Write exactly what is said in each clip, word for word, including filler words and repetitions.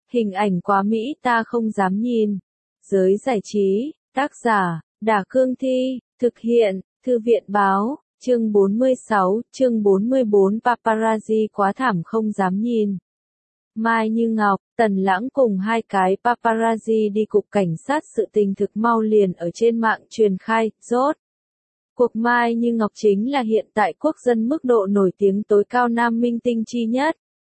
Hình ảnh quá mỹ ta không dám nhìn. Giới giải trí, tác giả, Đả Cương Thi, thực hiện, Thư viện Báo, chương bốn mươi sáu, chương bốn mươi bốn paparazzi quá thảm không dám nhìn. Mai Như Ngọc, Tần Lãng cùng hai cái paparazzi đi cục cảnh sát sự tình thực mau liền ở trên mạng truyền khai, rốt. Cuộc Mai Như Ngọc chính là hiện tại quốc dân mức độ nổi tiếng tối cao nam minh tinh chi nhất.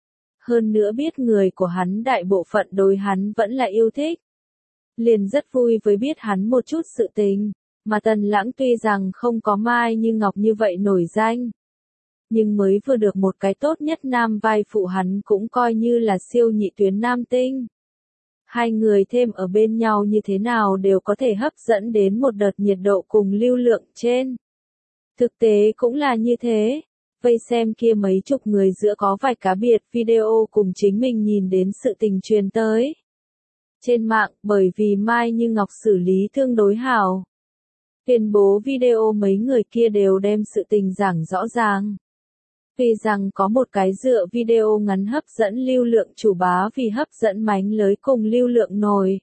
Hơn nữa biết người của hắn đại bộ phận đối hắn vẫn là yêu thích. Liền rất vui với biết hắn một chút sự tình, mà Tần Lãng tuy rằng không có Mai Như Ngọc như vậy nổi danh. Nhưng mới vừa được một cái tốt nhất nam vai phụ hắn cũng coi như là siêu nhị tuyến nam tinh. Hai người thêm ở bên nhau như thế nào đều có thể hấp dẫn đến một đợt nhiệt độ cùng lưu lượng trên. Thực tế cũng là như thế. Vây xem kia mấy chục người giữa có vài cá biệt video cùng chính mình nhìn đến sự tình truyền tới. Trên mạng, bởi vì Mai Như Ngọc xử lý tương đối hảo. Tuyên bố video mấy người kia đều đem sự tình giảng rõ ràng. Tuy rằng có một cái dựa video ngắn hấp dẫn lưu lượng chủ bá vì hấp dẫn mánh lới cùng lưu lượng nổi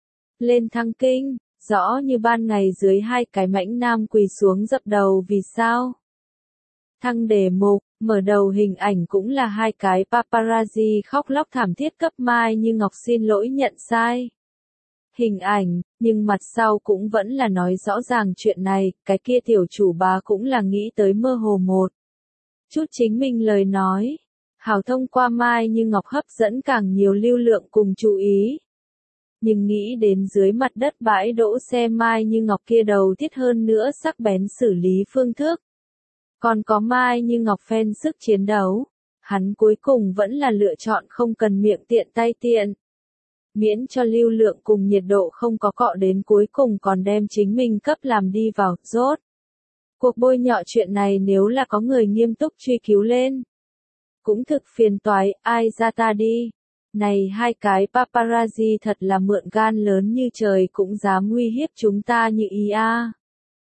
lên thăng kinh, rõ như ban ngày dưới hai cái mãnh nam quỳ xuống dập đầu vì sao. Thăng đề mục, mở đầu hình ảnh cũng là hai cái paparazzi khóc lóc thảm thiết cấp Mai Như Ngọc xin lỗi nhận sai. Hình ảnh, nhưng mặt sau cũng vẫn là nói rõ ràng chuyện này, cái kia tiểu chủ bá cũng là nghĩ tới mơ hồ một chút chính mình lời nói. Hảo thông qua Mai Như Ngọc hấp dẫn càng nhiều lưu lượng cùng chú ý. Nhưng nghĩ đến dưới mặt đất bãi đỗ xe Mai Như Ngọc kia đầu thiết hơn nữa sắc bén xử lý phương thức. Còn có Mai Như Ngọc fan sức chiến đấu, hắn cuối cùng vẫn là lựa chọn không cần miệng tiện tay tiện. Miễn cho lưu lượng cùng nhiệt độ không có cọ đến cuối cùng còn đem chính mình cấp làm đi vào, rốt. Cuộc bôi nhọ chuyện này nếu là có người nghiêm túc truy cứu lên. Cũng thực phiền toái, ai ra ta đi. Này hai cái paparazzi thật là mượn gan lớn như trời cũng dám uy hiếp chúng ta như ý a.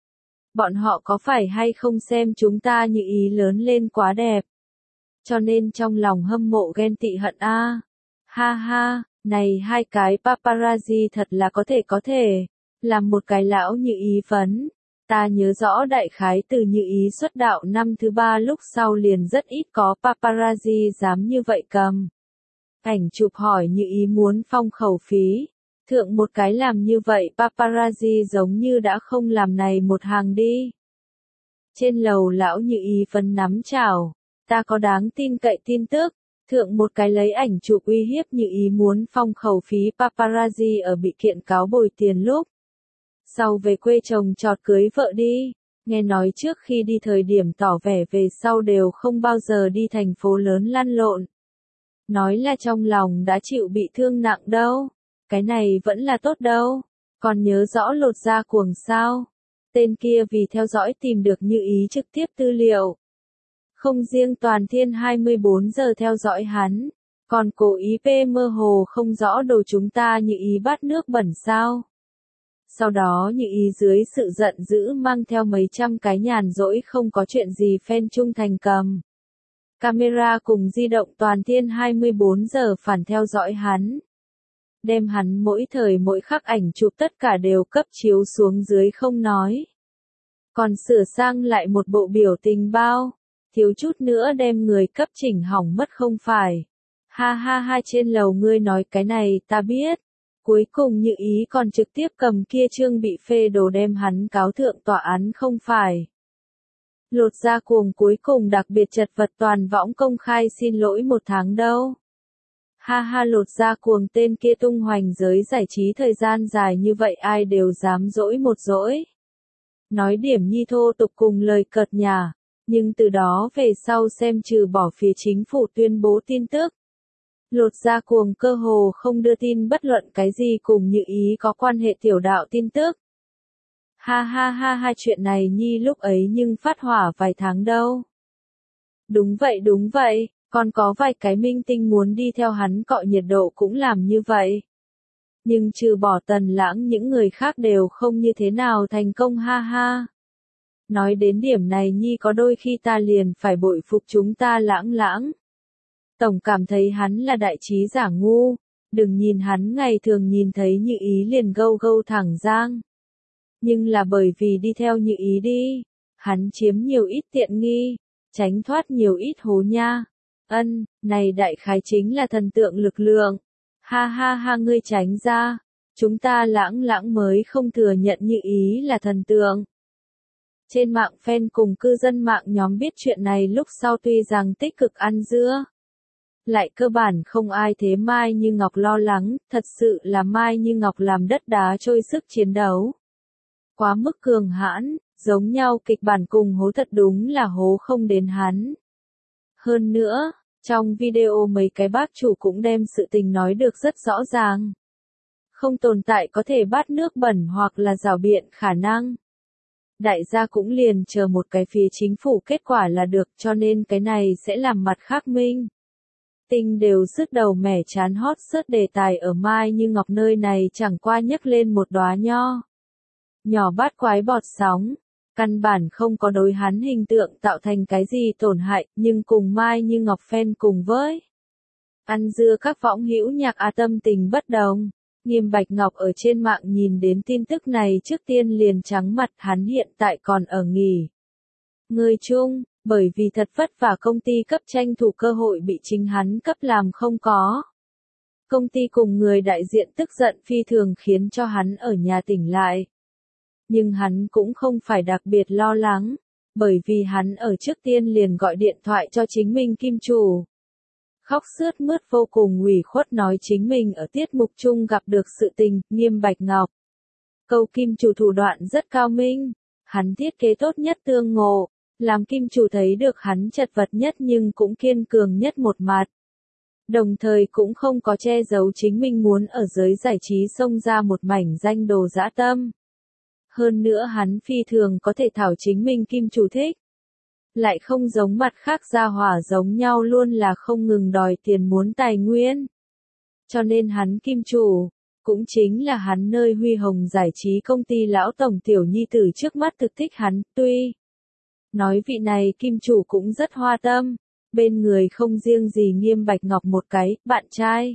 Bọn họ có phải hay không xem chúng ta như ý lớn lên quá đẹp. Cho nên trong lòng hâm mộ ghen tị hận a. Ha ha, này hai cái paparazzi thật là có thể có thể. Làm một cái lão như ý phấn. Ta nhớ rõ đại khái từ như ý xuất đạo năm thứ ba lúc sau liền rất ít có paparazzi dám như vậy cầm. Ảnh chụp hỏi như ý muốn phong khẩu phí. Thượng một cái làm như vậy paparazzi giống như đã không làm này một hàng đi. Trên lầu lão như ý phấn nắm chảo. Ta có đáng tin cậy tin tức. Thượng một cái lấy ảnh chụp uy hiếp như ý muốn phong khẩu phí paparazzi ở bị kiện cáo bồi tiền lúc. Sau về quê chồng chọt cưới vợ đi, nghe nói trước khi đi thời điểm tỏ vẻ về sau đều không bao giờ đi thành phố lớn lăn lộn. Nói là trong lòng đã chịu bị thương nặng đâu, cái này vẫn là tốt đâu, còn nhớ rõ Lột Da Cuồng sao, tên kia vì theo dõi tìm được Như Ý trực tiếp tư liệu. Không riêng toàn thiên hai mươi bốn giờ theo dõi hắn, còn cố ý pê mơ hồ không rõ đồ chúng ta Như Ý bát nước bẩn sao. Sau đó Như Ý dưới sự giận dữ mang theo mấy trăm cái nhàn rỗi không có chuyện gì fan trung thành cầm. Camera cùng di động toàn thiên hai mươi bốn giờ phản theo dõi hắn. Đem hắn mỗi thời mỗi khắc ảnh chụp tất cả đều cấp chiếu xuống dưới không nói. Còn sửa sang lại một bộ biểu tình bao, thiếu chút nữa đem người cấp chỉnh hỏng mất không phải. Ha ha ha trên lầu ngươi nói cái này ta biết. Cuối cùng Như Ý còn trực tiếp cầm kia trương bị phê đồ đem hắn cáo thượng tòa án không phải. Lột Da Cuồng cuối cùng đặc biệt chật vật toàn võng công khai xin lỗi một tháng đâu. Ha ha Lột Da Cuồng tên kia tung hoành giới giải trí thời gian dài như vậy ai đều dám dỗi một dỗi. Nói điểm nhi thô tục cùng lời cợt nhả, nhưng từ đó về sau xem trừ bỏ phía chính phủ tuyên bố tin tức. Lột Da Cuồng cơ hồ không đưa tin bất luận cái gì cùng Như Ý có quan hệ tiểu đạo tin tức. Ha ha ha ha chuyện này nhi lúc ấy nhưng phát hỏa vài tháng đâu. Đúng vậy đúng vậy, còn có vài cái minh tinh muốn đi theo hắn cọ nhiệt độ cũng làm như vậy. Nhưng trừ bỏ Tần Lãng những người khác đều không như thế nào thành công ha ha. Nói đến điểm này nhi có đôi khi ta liền phải bội phục chúng ta Lãng Lãng. Tổng cảm thấy hắn là đại trí giả ngu, Đừng nhìn hắn ngày thường nhìn thấy Như Ý liền gâu gâu thẳng giang. Nhưng là bởi vì đi theo Như Ý đi, hắn chiếm nhiều ít tiện nghi, tránh thoát nhiều ít hố nha. Ân, này đại khái chính là thần tượng lực lượng. Ha ha ha, ngươi tránh ra, chúng ta lãng lãng mới không thừa nhận Như Ý là thần tượng. Trên mạng fan cùng cư dân mạng nhóm biết chuyện này lúc sau tuy rằng tích cực ăn dưa, lại cơ bản không ai thế Mai Như Ngọc lo lắng, thật sự là Mai Như Ngọc làm đất đá trôi sức chiến đấu. Quá mức cường hãn, giống nhau kịch bản cùng hố thật đúng là hố không đến hắn. Hơn nữa, trong video mấy cái bác chủ cũng đem sự tình nói được rất rõ ràng. Không tồn tại có thể bát nước bẩn hoặc là rào biện khả năng. Đại gia cũng liền chờ một cái phía chính phủ kết quả là được, cho nên cái này sẽ làm mặt khác minh. Tinh đều sứt đầu mẻ chán hot search đề tài ở Mai Như Ngọc nơi này chẳng qua nhấc lên một đóa nho. Nhỏ bát quái bọt sóng, căn bản không có đối hắn hình tượng tạo thành cái gì tổn hại, nhưng cùng Mai Như Ngọc fan cùng với ăn dưa các võng hữu nhạc a tâm tình bất đồng. Nghiêm Bạch Ngọc ở trên mạng nhìn đến tin tức này trước tiên liền trắng mặt, hắn hiện tại còn ở nghỉ ngơi chung, bởi vì thật vất vả công ty cấp tranh thủ cơ hội bị chính hắn cấp làm không có. Công ty cùng người đại diện tức giận phi thường khiến cho hắn ở nhà tỉnh lại. Nhưng hắn cũng không phải đặc biệt lo lắng, bởi vì hắn ở trước tiên liền gọi điện thoại cho chính mình kim chủ. Khóc sướt mướt vô cùng ủy khuất nói chính mình ở tiết mục chung gặp được sự tình, Nghiêm Bạch Ngọc. Câu kim chủ thủ đoạn rất cao minh, hắn thiết kế tốt nhất tương ngộ, làm kim chủ thấy được hắn chật vật nhất nhưng cũng kiên cường nhất một mặt. Đồng thời cũng không có che giấu chính mình muốn ở giới giải trí xông ra một mảnh danh đồ dã tâm. Hơn nữa hắn phi thường có thể thảo chính mình kim chủ thích. Lại không giống mặt khác gia hỏa giống nhau luôn là không ngừng đòi tiền muốn tài nguyên. Cho nên hắn kim chủ, cũng chính là hắn nơi huy hồng giải trí công ty lão tổng tiểu nhi tử trước mắt thực thích hắn, tuy nói vị này kim chủ cũng rất hoa tâm, bên người không riêng gì Nghiêm Bạch Ngọc một cái, bạn trai.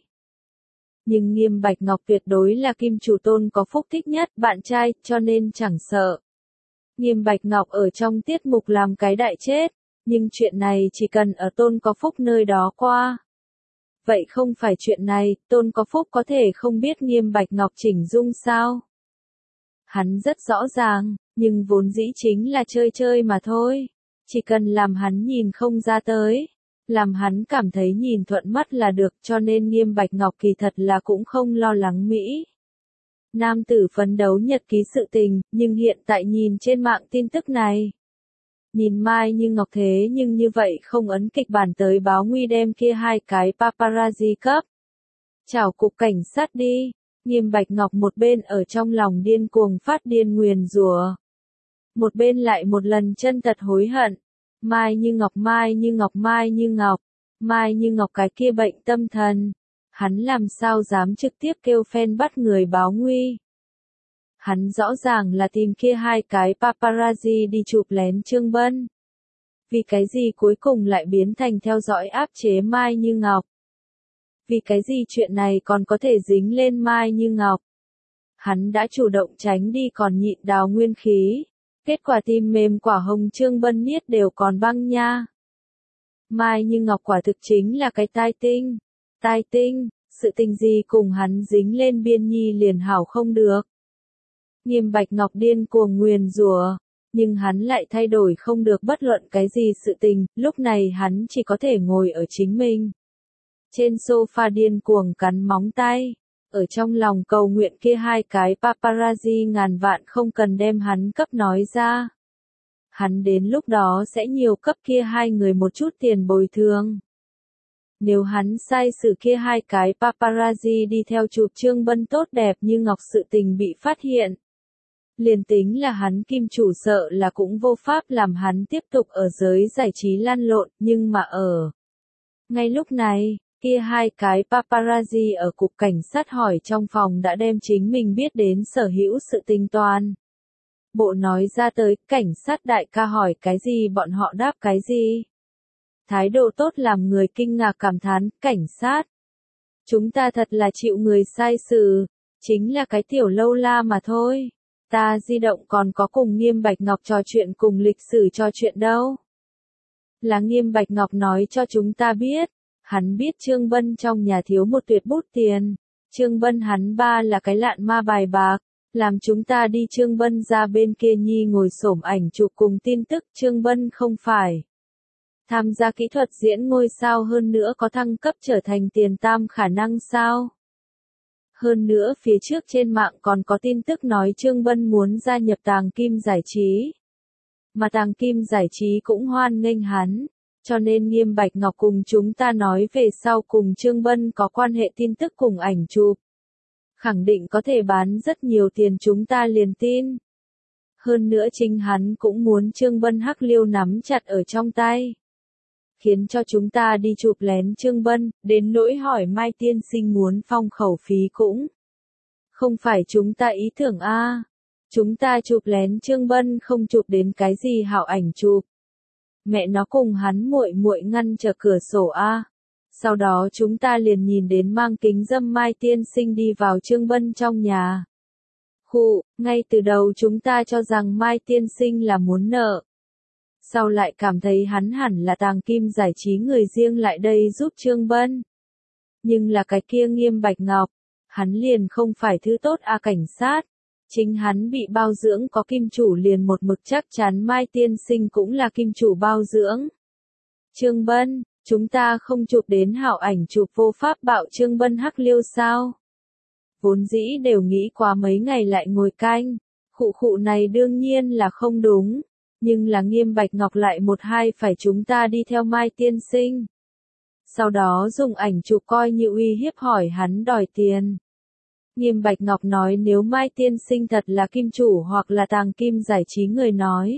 Nhưng Nghiêm Bạch Ngọc tuyệt đối là kim chủ Tôn Có Phúc thích nhất bạn trai, cho nên chẳng sợ. Nghiêm Bạch Ngọc ở trong tiết mục làm cái đại chết, nhưng chuyện này chỉ cần ở Tôn Có Phúc nơi đó qua. Vậy không phải chuyện này, Tôn Có Phúc có thể không biết Nghiêm Bạch Ngọc chỉnh dung sao? Hắn rất rõ ràng, nhưng vốn dĩ chính là chơi chơi mà thôi. Chỉ cần làm hắn nhìn không ra tới, làm hắn cảm thấy nhìn thuận mắt là được, cho nên Nghiêm Bạch Ngọc kỳ thật là cũng không lo lắng Mỹ. Nam tử phấn đấu nhật ký sự tình, nhưng hiện tại nhìn trên mạng tin tức này. Nhìn Mai Như Ngọc thế nhưng như vậy không ấn kịch bản tới báo nguy đem kia hai cái paparazzi cấp. Chào cục cảnh sát đi, Nghiêm Bạch Ngọc một bên ở trong lòng điên cuồng phát điên nguyền rủa, một bên lại một lần chân thật hối hận. Mai Như Ngọc, Mai Như Ngọc, Mai Như Ngọc, Mai Như Ngọc cái kia bệnh tâm thần. Hắn làm sao dám trực tiếp kêu fan bắt người báo nguy. Hắn rõ ràng là tìm kia hai cái paparazzi đi chụp lén Trương Bân. Vì cái gì cuối cùng lại biến thành theo dõi áp chế Mai Như Ngọc? Vì cái gì chuyện này còn có thể dính lên Mai Như Ngọc? Hắn đã chủ động tránh đi còn nhịn đào nguyên khí. Kết quả tim mềm quả hồng Trương Bân niết đều còn băng nha. Mai Như Ngọc quả thực chính là cái tai tinh. Tai tinh, sự tình gì cùng hắn dính lên biên nhi liền hảo không được. Nghiêm Bạch Ngọc điên cuồng nguyền rủa, nhưng hắn lại thay đổi không được bất luận cái gì sự tình, lúc này hắn chỉ có thể ngồi ở chính mình. Trên sofa điên cuồng cắn móng tay, ở trong lòng cầu nguyện kia hai cái paparazzi ngàn vạn không cần đem hắn cấp nói ra. Hắn đến lúc đó sẽ nhiều cấp kia hai người một chút tiền bồi thường. Nếu hắn sai sự kia hai cái paparazzi đi theo chụp Trương Bân tốt đẹp như ngọc sự tình bị phát hiện. Liền tính là hắn kim chủ sợ là cũng vô pháp làm hắn tiếp tục ở giới giải trí lăn lộn, nhưng mà ở ngay lúc này, kia hai cái paparazzi ở cục cảnh sát hỏi trong phòng đã đem chính mình biết đến sở hữu sự tình toàn. Bộ nói ra tới, cảnh sát đại ca hỏi cái gì bọn họ đáp cái gì. Thái độ tốt làm người kinh ngạc cảm thán, cảnh sát. Chúng ta thật là chịu người sai xử, chính là cái tiểu lâu la mà thôi. Ta di động còn có cùng Nghiêm Bạch Ngọc trò chuyện cùng lịch sử trò chuyện đâu. Là Nghiêm Bạch Ngọc nói cho chúng ta biết, hắn biết Trương Bân trong nhà thiếu một tuyệt bút tiền. Trương Bân hắn ba là cái lạn ma bài bạc, làm chúng ta đi Trương Bân ra bên kia nhi ngồi xổm ảnh chụp cùng tin tức. Trương Bân không phải tham gia kỹ thuật diễn ngôi sao, hơn nữa có thăng cấp trở thành tiền tam khả năng sao? Hơn nữa phía trước trên mạng còn có tin tức nói Trương Bân muốn gia nhập Tàng Kim Giải Trí. Mà Tàng Kim Giải Trí cũng hoan nghênh hắn, cho nên Nghiêm Bạch Ngọc cùng chúng ta nói về sau cùng Trương Bân có quan hệ tin tức cùng ảnh chụp. Khẳng định có thể bán rất nhiều tiền, chúng ta liền tin. Hơn nữa chính hắn cũng muốn Trương Bân hắc liêu nắm chặt ở trong tay. Khiến cho chúng ta đi chụp lén Trương Bân, đến nỗi hỏi Mai tiên sinh muốn phong khẩu phí cũng không phải chúng ta ý tưởng a. Chúng ta chụp lén Trương Bân không chụp đến cái gì hảo ảnh chụp. Mẹ nó cùng hắn muội muội ngăn trở cửa sổ a. Sau đó chúng ta liền nhìn đến mang kính dâm Mai tiên sinh đi vào Trương Bân trong nhà. Khụ, ngay từ đầu chúng ta cho rằng Mai tiên sinh là muốn nợ. Sau lại cảm thấy hắn hẳn là Tàng Kim Giải Trí người riêng lại đây giúp Trương Bân. Nhưng là cái kia Nghiêm Bạch Ngọc, hắn liền không phải thứ tốt a. Cảnh sát. Chính hắn bị bao dưỡng có kim chủ liền một mực chắc chắn Mai tiên sinh cũng là kim chủ bao dưỡng. Trương Bân, chúng ta không chụp đến hảo ảnh chụp vô pháp bạo Trương Bân hắc liêu sao? Vốn dĩ đều nghĩ qua mấy ngày lại ngồi canh. Khụ khụ này đương nhiên là không đúng. Nhưng là Nghiêm Bạch Ngọc lại một hai phải chúng ta đi theo Mai tiên sinh. Sau đó dùng ảnh chụp coi như uy hiếp hỏi hắn đòi tiền. Nghiêm Bạch Ngọc nói nếu Mai tiên sinh thật là kim chủ hoặc là Tàng Kim Giải Trí người nói,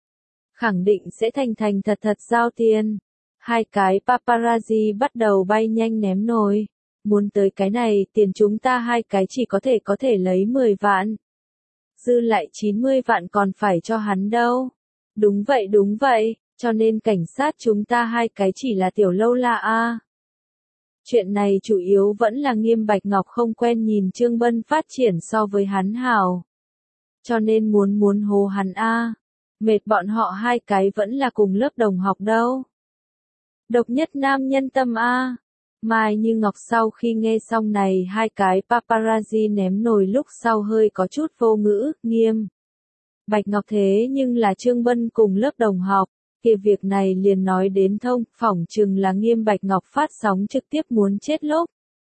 khẳng định sẽ thành thành thật thật giao tiền. Hai cái paparazzi bắt đầu bay nhanh ném nồi. Muốn tới cái này tiền chúng ta hai cái chỉ có thể có thể lấy mười vạn. Dư lại chín mươi vạn còn phải cho hắn đâu. Đúng vậy đúng vậy, cho nên cảnh sát chúng ta hai cái chỉ là tiểu lâu la a. Chuyện này chủ yếu vẫn là Nghiêm Bạch Ngọc không quen nhìn Trương Bân phát triển so với hắn hào. Cho nên muốn muốn hô hắn a. Mệt bọn họ hai cái vẫn là cùng lớp đồng học đâu. Độc nhất nam nhân tâm a. Mai Như Ngọc sau khi nghe xong này hai cái paparazzi ném nồi lúc sau hơi có chút vô ngữ. Nghiêm Bạch Ngọc thế nhưng là Trương Bân cùng lớp đồng học, kia việc này liền nói đến thông, phỏng chừng là Nghiêm Bạch Ngọc phát sóng trực tiếp muốn chết lốp.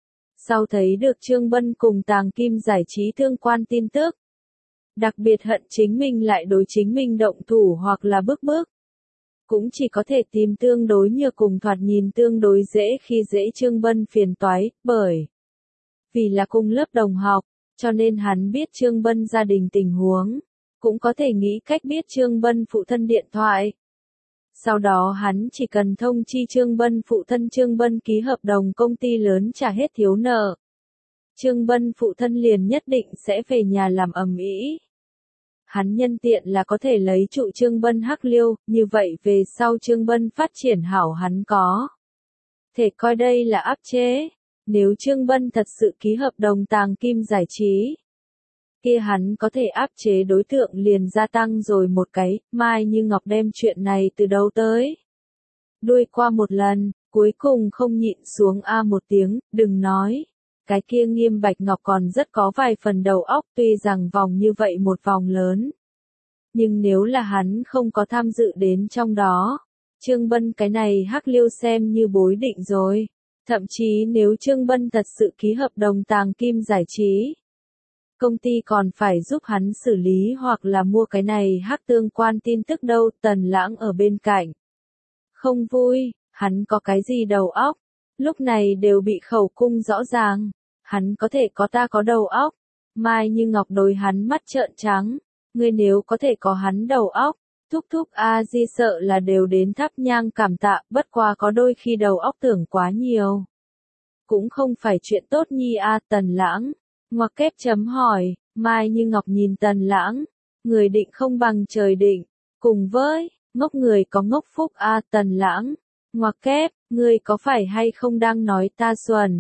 Sau thấy được Trương Bân cùng Tàng Kim Giải Trí tương quan tin tức, đặc biệt hận chính mình lại đối chính mình động thủ hoặc là bức bức. Cũng chỉ có thể tìm tương đối nhược cùng thoạt nhìn tương đối dễ khi dễ Trương Bân phiền toái, bởi vì là cùng lớp đồng học, cho nên hắn biết Trương Bân gia đình tình huống. Cũng có thể nghĩ cách biết Trương Bân phụ thân điện thoại. Sau đó hắn chỉ cần thông chi Trương Bân phụ thân, Trương Bân ký hợp đồng công ty lớn trả hết thiếu nợ. Trương Bân phụ thân liền nhất định sẽ về nhà làm ầm ĩ. Hắn nhân tiện là có thể lấy trụ Trương Bân hắc liêu, như vậy về sau Trương Bân phát triển hảo hắn có thể coi đây là áp chế. Nếu Trương Bân thật sự ký hợp đồng Tàng Kim Giải Trí, kia hắn có thể áp chế đối tượng liền gia tăng rồi một cái. Mai Như Ngọc đem chuyện này từ đầu tới đuôi qua một lần, cuối cùng không nhịn xuống a một tiếng, đừng nói. Cái kia Nghiêm Bạch Ngọc còn rất có vài phần đầu óc, tuy rằng vòng như vậy một vòng lớn. Nhưng nếu là hắn không có tham dự đến trong đó, Trương Bân cái này hắc liêu xem như bối định rồi. Thậm chí nếu Trương Bân thật sự ký hợp đồng Tàng Kim Giải Trí, công ty còn phải giúp hắn xử lý hoặc là mua cái này hắc tương quan tin tức đâu. Tần Lãng ở bên cạnh không vui, hắn có cái gì đầu óc, lúc này đều bị khẩu cung rõ ràng, hắn có thể có ta có đầu óc. Mai Như Ngọc đối hắn mắt trợn trắng, ngươi nếu có thể có hắn đầu óc, thúc thúc a di sợ là đều đến thắp nhang cảm tạ, bất qua có đôi khi đầu óc tưởng quá nhiều cũng không phải chuyện tốt nhi a. Tần Lãng ngoặc kép chấm hỏi. Mai Như Ngọc nhìn Tần Lãng, người định không bằng trời định, cùng với ngốc người có ngốc phúc a. Tần Lãng ngoặc kép, ngươi có phải hay không đang nói ta xuẩn?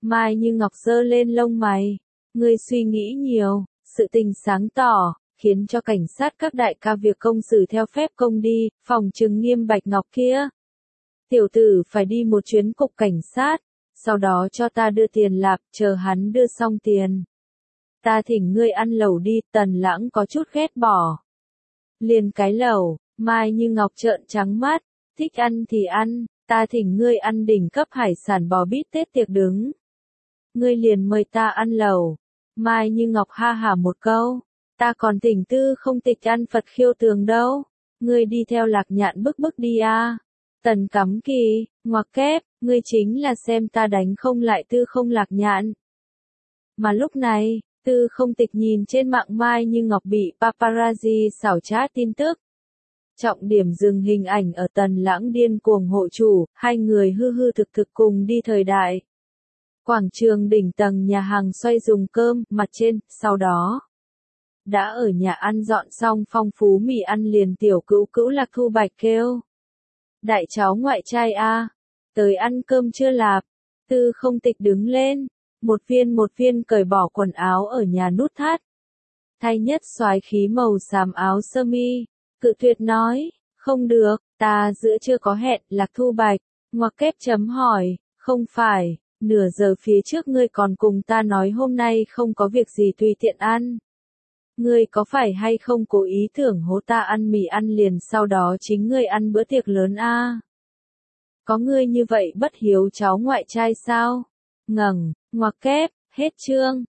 Mai Như Ngọc giơ lên lông mày. Ngươi suy nghĩ nhiều, sự tình sáng tỏ, khiến cho cảnh sát các đại ca việc công xử theo phép công đi, phòng trừng Nghiêm Bạch Ngọc kia. Tiểu tử phải đi một chuyến cục cảnh sát, sau đó cho ta đưa tiền lạp, chờ hắn đưa xong tiền. Ta thỉnh ngươi ăn lẩu đi, Tần Lãng có chút ghét bỏ. Liền cái lẩu, Mai Như Ngọc trợn trắng mắt, thích ăn thì ăn, ta thỉnh ngươi ăn đỉnh cấp hải sản bò bít tết tiệc đứng. Ngươi liền mời ta ăn lẩu. Mai Như Ngọc ha hả một câu, ta còn thỉnh Tư Không Tịch ăn Phật khiêu tường đâu. Ngươi đi theo Lạc Nhạn bức bức đi a. Tần Cắm Kỳ, ngoặc kép, ngươi chính là xem ta đánh không lại Tư Không Lạc Nhạn. Mà lúc này, Tư Không Tịch nhìn trên mạng Mai Như Ngọc bị paparazzi xảo trá tin tức. Trọng điểm dừng hình ảnh ở Tần Lãng điên cuồng hộ chủ, hai người hư hư thực thực cùng đi thời đại. Quảng trường đỉnh tầng nhà hàng xoay dùng cơm, mặt trên, sau đó. Đã ở nhà ăn dọn xong phong phú mì ăn liền tiểu cữu cữu Lạc Thu Bạch kêu. Đại cháu ngoại trai a, tới ăn cơm chưa lạp? Tư Không Tịch đứng lên, một viên một viên cởi bỏ quần áo ở nhà nút thắt. Thay nhất soái khí màu xám áo sơ mi, cự tuyệt nói, không được, ta giữa chưa có hẹn. Lạc Thu Bạch, ngoặc kép chấm hỏi, không phải, nửa giờ phía trước ngươi còn cùng ta nói hôm nay không có việc gì tùy tiện ăn. Ngươi có phải hay không cố ý tưởng hố ta ăn mì ăn liền sau đó chính ngươi ăn bữa tiệc lớn a? Có ngươi như vậy bất hiếu cháu ngoại trai sao? Ngẩng, ngoặc kép, hết chương.